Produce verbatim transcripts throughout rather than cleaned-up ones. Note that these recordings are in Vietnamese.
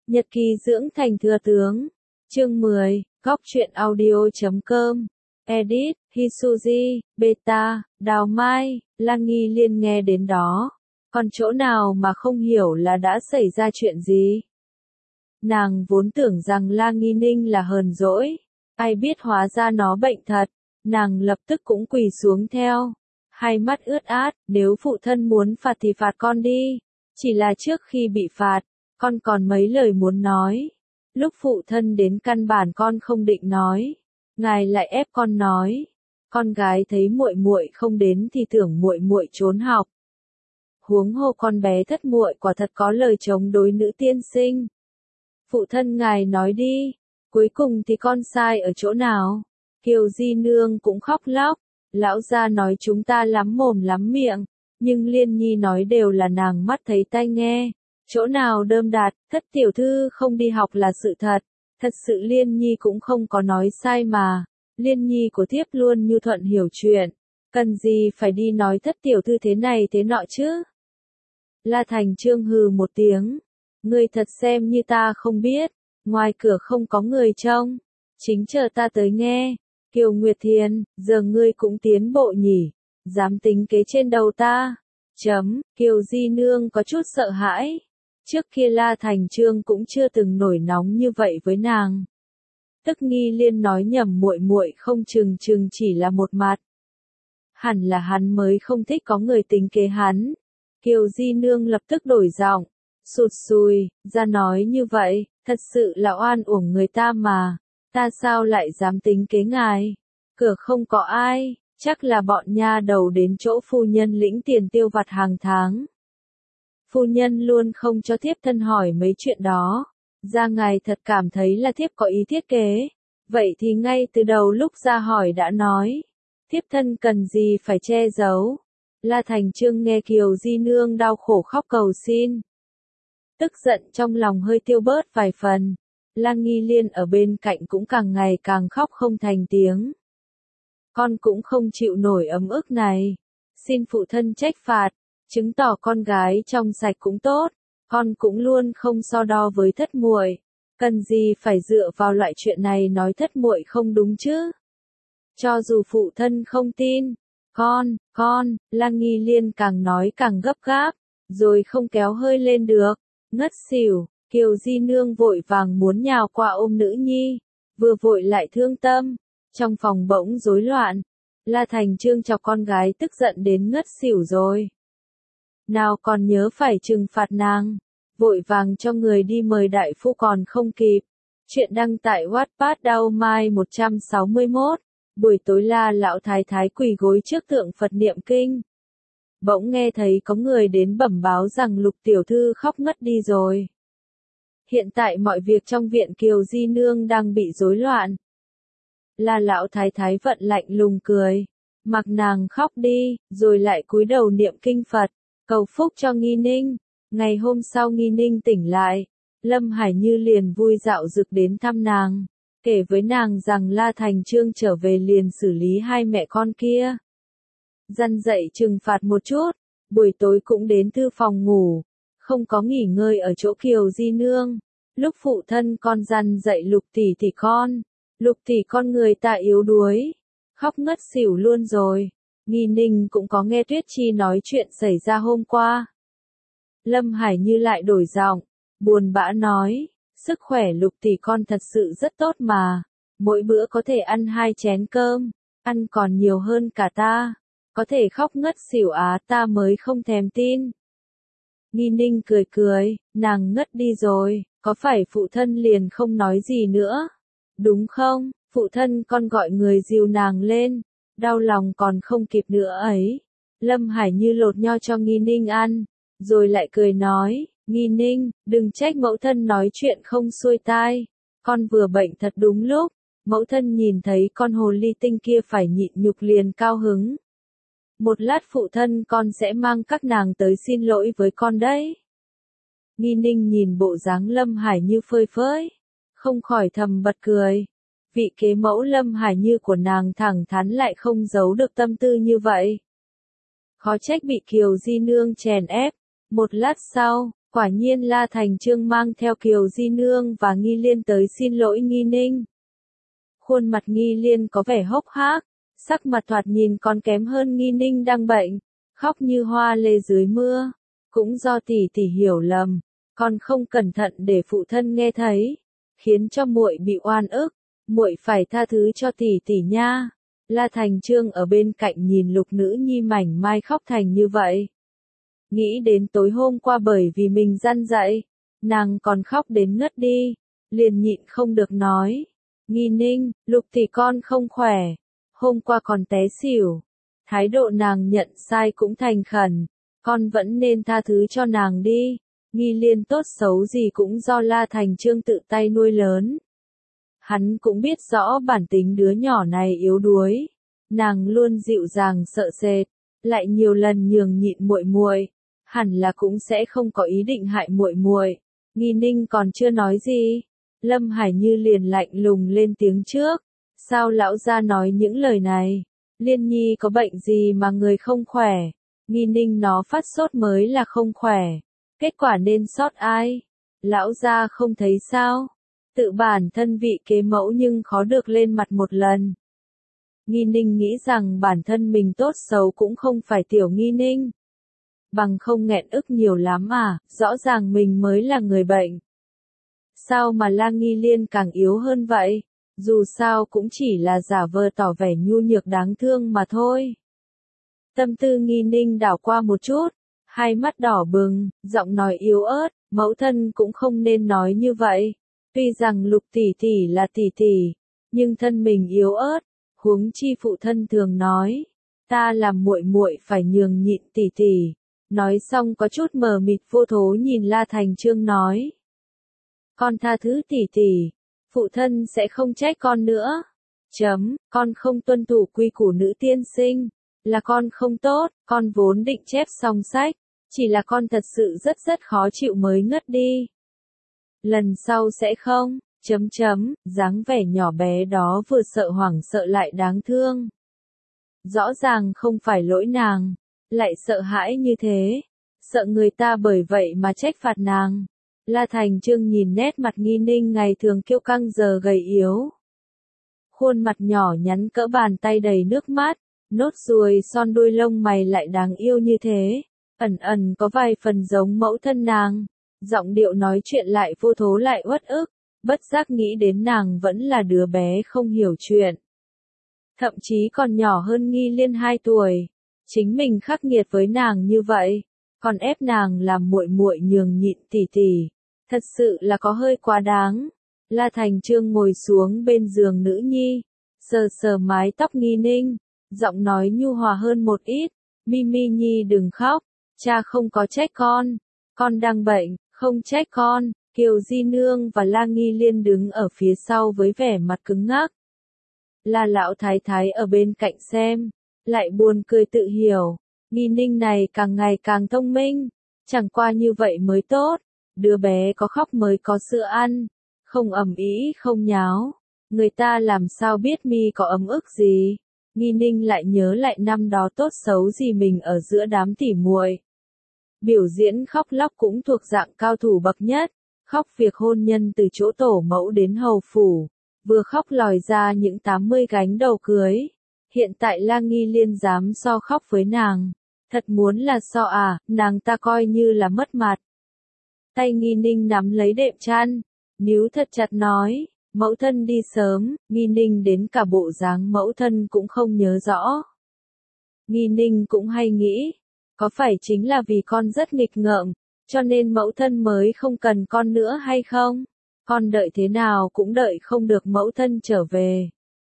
Nhật ký dưỡng thành thừa tướng. Chương mười, góc truyện audio.com. Edit, Hisuji, Beta, Đào Mai, Lan Nghi Liên nghe đến đó. Còn chỗ nào mà không hiểu là đã xảy ra chuyện gì? Nàng vốn tưởng rằng La Nghi Ninh là hờn dỗi. Ai biết hóa ra nó bệnh thật. Nàng lập tức cũng quỳ xuống theo. Hai mắt ướt át, nếu phụ thân muốn phạt thì phạt con đi. Chỉ là trước khi bị phạt, con còn mấy lời muốn nói. Lúc phụ thân đến căn bản con không định nói. Ngài lại ép con nói. Con gái thấy muội muội không đến thì tưởng muội muội trốn học. Huống hồ con bé thất muội quả thật có lời chống đối nữ tiên sinh. Phụ thân ngài nói đi, cuối cùng thì con sai ở chỗ nào? Kiều Di Nương cũng khóc lóc. Lão gia nói chúng ta lắm mồm lắm miệng, nhưng Liên Nhi nói đều là nàng mắt thấy tai nghe. Chỗ nào đơm đạt, thất tiểu thư không đi học là sự thật. Thật sự Liên Nhi cũng không có nói sai mà. Liên Nhi của thiếp luôn nhu thuận hiểu chuyện. Cần gì phải đi nói thất tiểu thư thế này thế nọ chứ? La Thành Trương hừ một tiếng. Ngươi thật xem như ta không biết. Ngoài cửa không có người trông. Chính chờ ta tới nghe. Kiều Nguyệt Thiền, giờ ngươi cũng tiến bộ nhỉ. Dám tính kế trên đầu ta. Chấm, Kiều Di Nương có chút sợ hãi. Trước kia La Thành Trương cũng chưa từng nổi nóng như vậy với nàng. Tức Nghi Liên nói nhầm muội muội không chừng chừng chỉ là một mặt. Hẳn là hắn mới không thích có người tính kế hắn. Kiều Di Nương lập tức đổi giọng, sụt sùi, ra nói như vậy, thật sự là oan uổng người ta mà. Ta sao lại dám tính kế ngài? Cửa không có ai, chắc là bọn nha đầu đến chỗ phu nhân lĩnh tiền tiêu vặt hàng tháng. Phu nhân luôn không cho thiếp thân hỏi mấy chuyện đó. Ra ngài thật cảm thấy là thiếp có ý thiết kế. Vậy thì ngay từ đầu lúc ra hỏi đã nói. Thiếp thân cần gì phải che giấu. La Thành Trương nghe Kiều Di Nương đau khổ khóc cầu xin. Tức giận trong lòng hơi tiêu bớt vài phần. Lan Nghi Liên ở bên cạnh cũng càng ngày càng khóc không thành tiếng. Con cũng không chịu nổi ấm ức này. Xin phụ thân trách phạt. Chứng tỏ con gái trong sạch cũng tốt, con cũng luôn không so đo với thất muội, cần gì phải dựa vào loại chuyện này nói thất muội không đúng chứ? Cho dù phụ thân không tin, con, con, Lan Nghi Liên càng nói càng gấp gáp, rồi không kéo hơi lên được, ngất xỉu. Kiều Di Nương vội vàng muốn nhào qua ôm nữ nhi, vừa vội lại thương tâm, trong phòng bỗng rối loạn. La Thành Trương chọc con gái tức giận đến ngất xỉu rồi. Nào còn nhớ phải trừng phạt nàng, vội vàng cho người đi mời đại phu còn không kịp. Chuyện đăng tại Wattpad Đào Mai một trăm sáu mươi mốt, buổi tối La lão thái thái quỳ gối trước tượng Phật niệm kinh. Bỗng nghe thấy có người đến bẩm báo rằng Lục tiểu thư khóc ngất đi rồi. Hiện tại mọi việc trong viện Kiều Di Nương đang bị rối loạn. La lão thái thái vận lạnh lùng cười, mặc nàng khóc đi, rồi lại cúi đầu niệm kinh Phật. Cầu phúc cho Nghi Ninh. Ngày hôm sau Nghi Ninh tỉnh lại, Lâm Hải Như liền vui dạo dực đến thăm nàng, kể với nàng rằng La Thành Trương trở về liền xử lý hai mẹ con kia. Dăn dậy trừng phạt một chút, buổi tối cũng đến thư phòng ngủ, không có nghỉ ngơi ở chỗ Kiều Di Nương. Lúc phụ thân con dăn dậy Lục tỷ tỷ con, Lục tỷ con người ta yếu đuối, khóc ngất xỉu luôn rồi. Nghi Ninh cũng có nghe Tuyết Chi nói chuyện xảy ra hôm qua. Lâm Hải Như lại đổi giọng, buồn bã nói, sức khỏe Lục tỷ con thật sự rất tốt mà, mỗi bữa có thể ăn hai chén cơm, ăn còn nhiều hơn cả ta, có thể khóc ngất xỉu á ta mới không thèm tin. Nghi Ninh cười cười, nàng ngất đi rồi, có phải phụ thân liền không nói gì nữa? Đúng không, phụ thân con gọi người dìu nàng lên. Đau lòng còn không kịp nữa ấy. Lâm Hải Như lột nho cho Nghi Ninh ăn, rồi lại cười nói, Nghi Ninh, đừng trách mẫu thân nói chuyện không xuôi tai. Con vừa bệnh thật đúng lúc, mẫu thân nhìn thấy con hồ ly tinh kia phải nhịn nhục liền cao hứng. Một lát phụ thân con sẽ mang các nàng tới xin lỗi với con đấy. Nghi Ninh nhìn bộ dáng Lâm Hải Như phơi phới, không khỏi thầm bật cười. Vị kế mẫu Lâm Hải Như của nàng thẳng thắn lại không giấu được tâm tư như vậy. Khó trách bị Kiều Di Nương chèn ép. Một lát sau, Quả nhiên La Thành Chương mang theo Kiều Di Nương và Nghi Liên tới xin lỗi Nghi Ninh. Khuôn mặt Nghi Liên có vẻ hốc hác, sắc mặt thoạt nhìn còn kém hơn Nghi Ninh đang bệnh, khóc như hoa lê dưới mưa. Cũng do tỷ tỷ hiểu lầm, con không cẩn thận để phụ thân nghe thấy, khiến cho muội bị oan ức, muội phải tha thứ cho tỷ tỷ nha. La Thành Chương ở bên cạnh nhìn Lục Nữ Nhi mảnh mai khóc thành như vậy. Nghĩ đến tối hôm qua bởi vì mình răn dạy, nàng còn khóc đến ngất đi, liền nhịn không được nói. Nghi Ninh, Lục tỷ con không khỏe, hôm qua còn té xỉu. Thái độ nàng nhận sai cũng thành khẩn, con vẫn nên tha thứ cho nàng đi. Nghi Liên tốt xấu gì cũng do La Thành Chương tự tay nuôi lớn. Hắn cũng biết rõ bản tính đứa nhỏ này yếu đuối, nàng luôn dịu dàng sợ sệt, lại nhiều lần nhường nhịn muội muội, hẳn là cũng sẽ không có ý định hại muội muội. Nghi Ninh còn chưa nói gì, Lâm Hải Như liền lạnh lùng lên tiếng trước, sao lão gia nói những lời này? Liên Nhi có bệnh gì mà người không khỏe? Nghi Ninh nó phát sốt mới là không khỏe, kết quả nên sót ai? Lão gia không thấy sao? Tự bản thân vị kế mẫu nhưng khó được lên mặt một lần. Nghi Ninh nghĩ rằng bản thân mình tốt xấu cũng không phải tiểu Nghi Ninh. Bằng không nghẹn ức nhiều lắm à, rõ ràng mình mới là người bệnh. Sao mà La Nghi Liên càng yếu hơn vậy? Dù sao cũng chỉ là giả vờ tỏ vẻ nhu nhược đáng thương mà thôi. Tâm tư Nghi Ninh đảo qua một chút, hai mắt đỏ bừng, giọng nói yếu ớt, mẫu thân cũng không nên nói như vậy. Tuy rằng Lục tỷ tỷ là tỷ tỷ, nhưng thân mình yếu ớt, huống chi phụ thân thường nói, ta làm muội muội phải nhường nhịn tỷ tỷ. Nói xong có chút mờ mịt vô thố nhìn La Thành Chương nói. Con tha thứ tỷ tỷ, phụ thân sẽ không trách con nữa. Chấm, con không tuân thủ quy củ nữ tiên sinh, là con không tốt, con vốn định chép xong sách, chỉ là con thật sự rất rất khó chịu mới ngất đi. Lần sau sẽ không, chấm chấm, dáng vẻ nhỏ bé đó vừa sợ hoảng sợ lại đáng thương. Rõ ràng không phải lỗi nàng, lại sợ hãi như thế, sợ người ta bởi vậy mà trách phạt nàng. La Thành Chương nhìn nét mặt Nghi Ninh ngày thường kiêu căng giờ gầy yếu. Khuôn mặt nhỏ nhắn cỡ bàn tay đầy nước mắt, nốt ruồi son đuôi lông mày lại đáng yêu như thế, ẩn ẩn có vài phần giống mẫu thân nàng, giọng điệu nói chuyện lại vô thố lại uất ức, bất giác nghĩ đến nàng vẫn là đứa bé không hiểu chuyện. Thậm chí còn nhỏ hơn Nghi Liên hai tuổi, chính mình khắc nghiệt với nàng như vậy, còn ép nàng làm muội muội nhường nhịn tỷ tỷ, thật sự là có hơi quá đáng. La Thành Chương ngồi xuống bên giường nữ nhi, sờ sờ mái tóc Nghi Ninh, giọng nói nhu hòa hơn một ít, Mimi Nhi đừng khóc, cha không có trách con, con đang bệnh, không trách con. Kiều Di Nương và La Nghi Liên đứng ở phía sau với vẻ mặt cứng ngắc. La lão thái thái ở bên cạnh xem, lại buồn cười tự hiểu, Nghi Ninh này càng ngày càng thông minh, chẳng qua như vậy mới tốt, đứa bé có khóc mới có sữa ăn, không ầm ĩ không nháo, người ta làm sao biết mi có ấm ức gì. Nghi Ninh lại nhớ lại năm đó tốt xấu gì mình ở giữa đám tỉ muội. Biểu diễn khóc lóc cũng thuộc dạng cao thủ bậc nhất, khóc việc hôn nhân từ chỗ tổ mẫu đến hầu phủ, vừa khóc lòi ra những tám mươi gánh đầu cưới. Hiện tại La Nghi Liên dám so khóc với nàng, thật muốn là so à, nàng ta coi như là mất mặt. Tay Nghi Ninh nắm lấy đệm chăn, níu thật chặt nói, mẫu thân đi sớm. Nghi Ninh đến cả bộ dáng mẫu thân cũng không nhớ rõ. Nghi Ninh cũng hay nghĩ, có phải chính là vì con rất nghịch ngợm, cho nên mẫu thân mới không cần con nữa hay không? Con đợi thế nào cũng đợi không được mẫu thân trở về.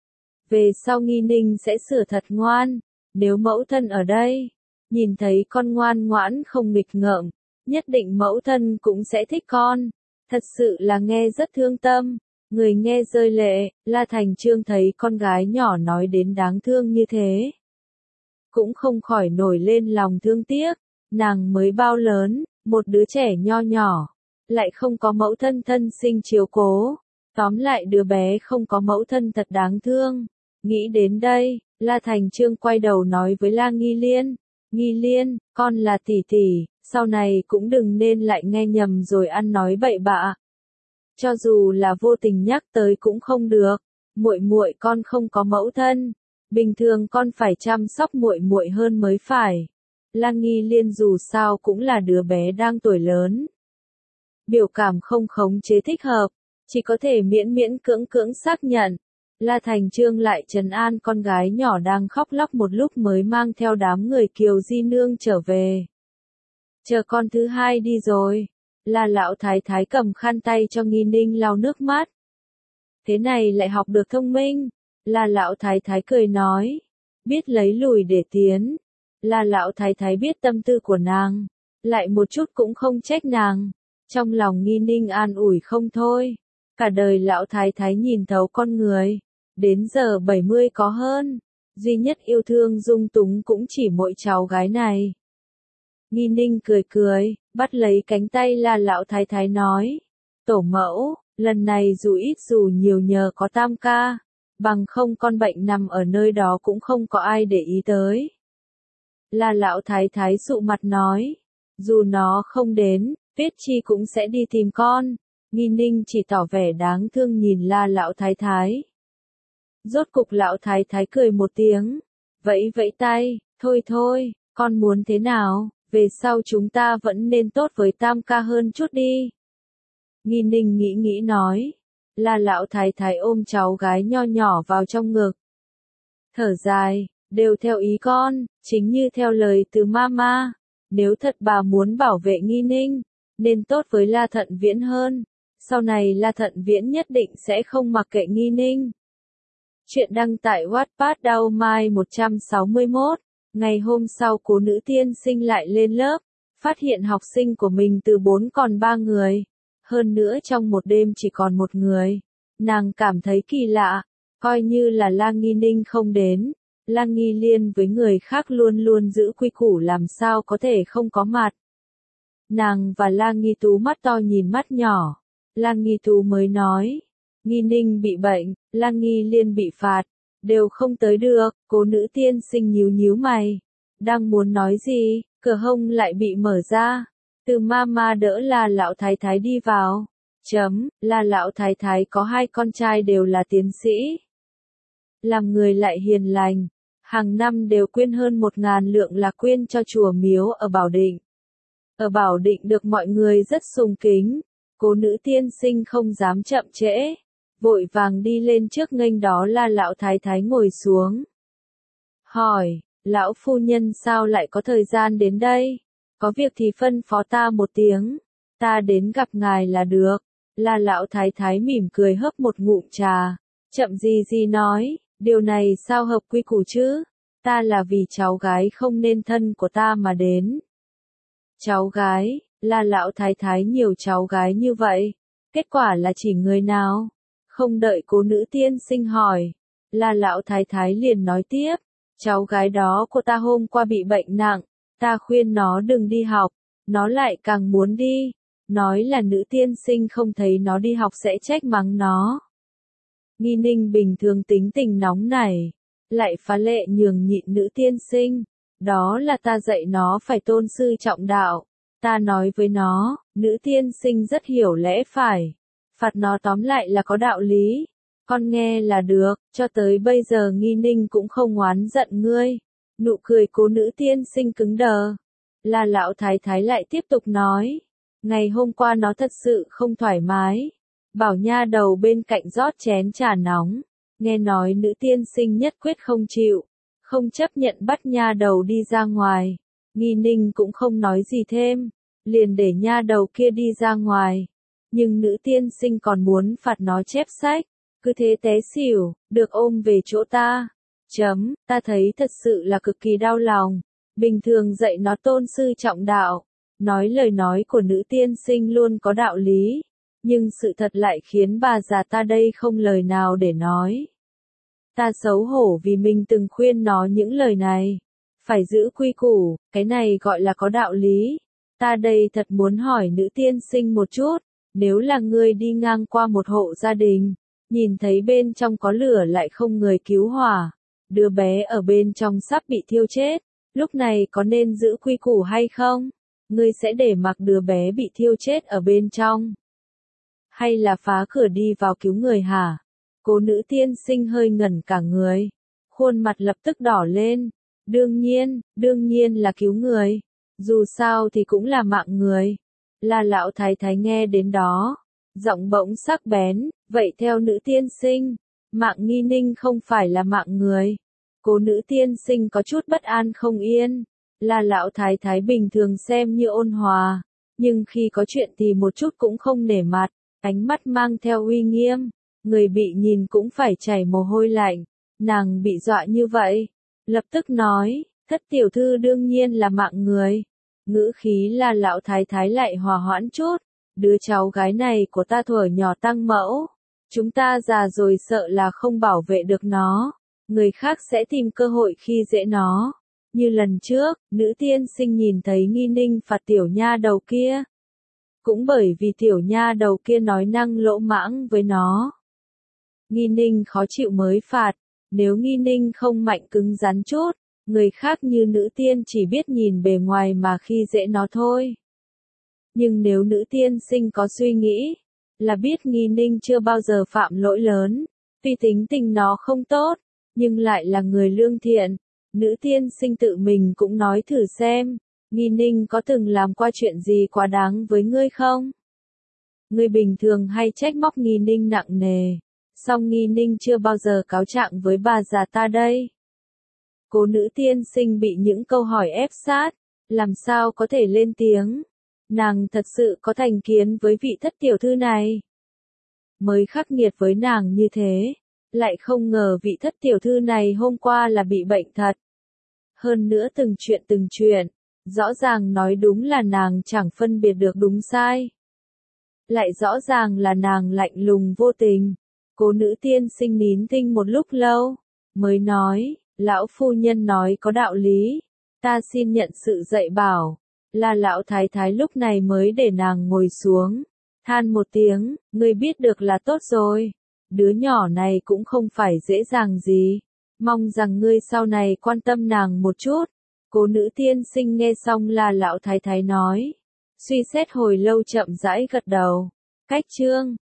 Về sau Nghi Ninh sẽ sửa thật ngoan, nếu mẫu thân ở đây, nhìn thấy con ngoan ngoãn không nghịch ngợm, nhất định mẫu thân cũng sẽ thích con. Thật sự là nghe rất thương tâm, người nghe rơi lệ. La Thành Chương thấy con gái nhỏ nói đến đáng thương như thế, cũng không khỏi nổi lên lòng thương tiếc, nàng mới bao lớn, một đứa trẻ nho nhỏ, lại không có mẫu thân thân sinh chiếu cố, tóm lại đứa bé không có mẫu thân thật đáng thương. Nghĩ đến đây, La Thành Chương quay đầu nói với La Nghi Liên, Nghi Liên, con là tỷ tỷ, sau này cũng đừng nên lại nghe nhầm rồi ăn nói bậy bạ. Cho dù là vô tình nhắc tới cũng không được, muội muội con không có mẫu thân, bình thường con phải chăm sóc muội muội hơn mới phải. Lan Nghi Liên dù sao cũng là đứa bé đang tuổi lớn. Biểu cảm không khống chế thích hợp, chỉ có thể miễn miễn cưỡng cưỡng xác nhận. La Thành Trương lại trấn an con gái nhỏ đang khóc lóc một lúc mới mang theo đám người Kiều Di Nương trở về. Chờ con thứ hai đi rồi. La lão thái thái cầm khăn tay cho Nghi Ninh lau nước mắt. Thế này lại học được thông minh. La lão thái thái cười nói. Biết lấy lùi để tiến. La lão thái thái biết tâm tư của nàng. Lại một chút cũng không trách nàng. Trong lòng Nghi Ninh an ủi không thôi. Cả đời lão thái thái nhìn thấu con người. Đến giờ bảy mươi có hơn. Duy nhất yêu thương dung túng cũng chỉ mỗi cháu gái này. Nghi Ninh cười cười, bắt lấy cánh tay La lão thái thái nói. Tổ mẫu, lần này dù ít dù nhiều nhờ có Tam ca. Bằng không con bệnh nằm ở nơi đó cũng không có ai để ý tới. La lão thái thái sụ mặt nói. Dù nó không đến, Tuyết Chi cũng sẽ đi tìm con. Nghi Ninh chỉ tỏ vẻ đáng thương nhìn La lão thái thái. Rốt cục lão thái thái cười một tiếng. Vẫy vẫy tay, thôi thôi, con muốn thế nào, về sau chúng ta vẫn nên tốt với Tam ca hơn chút đi. Nghi Ninh nghĩ nghĩ nói. La lão thái thái ôm cháu gái nho nhỏ vào trong ngực. Thở dài, đều theo ý con, chính như theo lời từ mama. Nếu thật bà muốn bảo vệ Nghi Ninh, nên tốt với La Thận Viễn hơn. Sau này La Thận Viễn nhất định sẽ không mặc kệ Nghi Ninh. Chuyện đăng tại Wattpad Đao Mai một trăm sáu mươi mốt. Ngày hôm sau Cố Nữ Tiên Sinh lại lên lớp, phát hiện học sinh của mình từ bốn còn ba người. Hơn nữa trong một đêm chỉ còn một người. Nàng cảm thấy kỳ lạ, coi như là La Nghi Ninh không đến. Lan Nghi Liên với người khác luôn luôn giữ quy củ làm sao có thể không có mặt. Nàng và La Nghi Tú mắt to nhìn mắt nhỏ. Lan Nghi Tú mới nói. Nghi Ninh bị bệnh, Lan Nghi Liên bị phạt. Đều không tới được, Cố Nữ Tiên Sinh nhíu nhíu mày. Đang muốn nói gì, cửa hông lại bị mở ra. Từ mama đỡ La lão thái thái đi vào. Chấm, La lão thái thái có hai con trai đều là tiến sĩ. Làm người lại hiền lành. Hàng năm đều quyên hơn một ngàn lượng lạc quyên cho chùa miếu ở Bảo Định. Ở Bảo Định được mọi người rất sùng kính. Cố Nữ Tiên Sinh không dám chậm trễ. Vội vàng đi lên trước nghênh đó La lão thái thái ngồi xuống. Hỏi, lão phu nhân sao lại có thời gian đến đây? Có việc thì phân phó ta một tiếng. Ta đến gặp ngài là được. La lão thái thái mỉm cười hớp một ngụm trà. Chậm gì gì nói, điều này sao hợp quy củ chứ? Ta là vì cháu gái không nên thân của ta mà đến. Cháu gái, La lão thái thái nhiều cháu gái như vậy. Kết quả là chỉ người nào? Không đợi Cố Nữ Tiên Sinh hỏi. La lão thái thái liền nói tiếp. Cháu gái đó của ta hôm qua bị bệnh nặng. Ta khuyên nó đừng đi học. Nó lại càng muốn đi. Nói là Nữ Tiên Sinh không thấy nó đi học sẽ trách mắng nó. Nghi Ninh bình thường tính tình nóng nảy. Lại phá lệ nhường nhịn Nữ Tiên Sinh. Đó là ta dạy nó phải tôn sư trọng đạo. Ta nói với nó, Nữ Tiên Sinh rất hiểu lẽ phải. Phạt nó tóm lại là có đạo lý. Con nghe là được, cho tới bây giờ Nghi Ninh cũng không oán giận ngươi. Nụ cười Cố Nữ Tiên Sinh cứng đờ. La lão thái thái lại tiếp tục nói. Ngày hôm qua nó thật sự không thoải mái. Bảo nha đầu bên cạnh rót chén trà nóng. Nghe nói Nữ Tiên Sinh nhất quyết không chịu. Không chấp nhận bắt nha đầu đi ra ngoài. Nghi Ninh cũng không nói gì thêm. Liền để nha đầu kia đi ra ngoài. Nhưng Nữ Tiên Sinh còn muốn phạt nó chép sách. Cứ thế té xỉu, được ôm về chỗ ta. Chấm, ta thấy thật sự là cực kỳ đau lòng. Bình thường dạy nó tôn sư trọng đạo. Nói lời nói của Nữ Tiên Sinh luôn có đạo lý. Nhưng sự thật lại khiến bà già ta đây không lời nào để nói. Ta xấu hổ vì mình từng khuyên nó những lời này. Phải giữ quy củ, cái này gọi là có đạo lý. Ta đây thật muốn hỏi Nữ Tiên Sinh một chút. Nếu là ngươi đi ngang qua một hộ gia đình, nhìn thấy bên trong có lửa lại không người cứu hỏa, đứa bé ở bên trong sắp bị thiêu chết, lúc này có nên giữ quy củ hay không? ngươi sẽ để mặc đứa bé bị thiêu chết ở bên trong? Hay là phá cửa đi vào cứu người hả? Cô nữ tiên sinh hơi ngẩn cả người. Khuôn mặt lập tức đỏ lên. Đương nhiên, đương nhiên là cứu người. Dù sao thì cũng là mạng người. Là lão thái thái nghe đến đó. Giọng bỗng sắc bén, vậy theo nữ tiên sinh, mạng Nghi Ninh không phải là mạng người. Cô nữ tiên sinh có chút bất an không yên. Là lão thái thái bình thường xem như ôn hòa. Nhưng khi có chuyện thì một chút cũng không nể mặt. Ánh mắt mang theo uy nghiêm. Người bị nhìn cũng phải chảy mồ hôi lạnh. Nàng bị dọa như vậy. Lập tức nói, thất tiểu thư đương nhiên là mạng người. Ngữ khí là lão thái thái lại hòa hoãn chút. Đứa cháu gái này của ta thuở nhỏ tăng mẫu. Chúng ta già rồi sợ là không bảo vệ được nó. Người khác sẽ tìm cơ hội khi dễ nó. Như lần trước, nữ tiên sinh nhìn thấy Nghi Ninh phạt tiểu nha đầu kia. Cũng bởi vì tiểu nha đầu kia nói năng lỗ mãng với nó. Nghi Ninh khó chịu mới phạt. Nếu Nghi Ninh không mạnh cứng rắn chút, người khác như nữ tiên chỉ biết nhìn bề ngoài mà khi dễ nó thôi. Nhưng nếu nữ tiên sinh có suy nghĩ, là biết Nghi Ninh chưa bao giờ phạm lỗi lớn, tuy tính tình nó không tốt, nhưng lại là người lương thiện. Nữ tiên sinh tự mình cũng nói thử xem, Nghi Ninh có từng làm qua chuyện gì quá đáng với ngươi không? Ngươi bình thường hay trách móc Nghi Ninh nặng nề, song Nghi Ninh chưa bao giờ cáo trạng với bà già ta đây. Cô nữ tiên sinh bị những câu hỏi ép sát, làm sao có thể lên tiếng? Nàng thật sự có thành kiến với vị thất tiểu thư này. Mới khắc nghiệt với nàng như thế, lại không ngờ vị thất tiểu thư này hôm qua là bị bệnh thật. Hơn nữa từng chuyện từng chuyện, rõ ràng nói đúng là nàng chẳng phân biệt được đúng sai. Lại rõ ràng là nàng lạnh lùng vô tình. Cô nữ tiên sinh nín thinh một lúc lâu, mới nói, lão phu nhân nói có đạo lý, ta xin nhận sự dạy bảo. Là lão thái thái lúc này mới để nàng ngồi xuống, than một tiếng, ngươi biết được là tốt rồi. Đứa nhỏ này cũng không phải dễ dàng gì, mong rằng ngươi sau này quan tâm nàng một chút. Cô nữ tiên sinh nghe xong là lão thái thái nói, suy xét hồi lâu chậm rãi gật đầu. Cách chương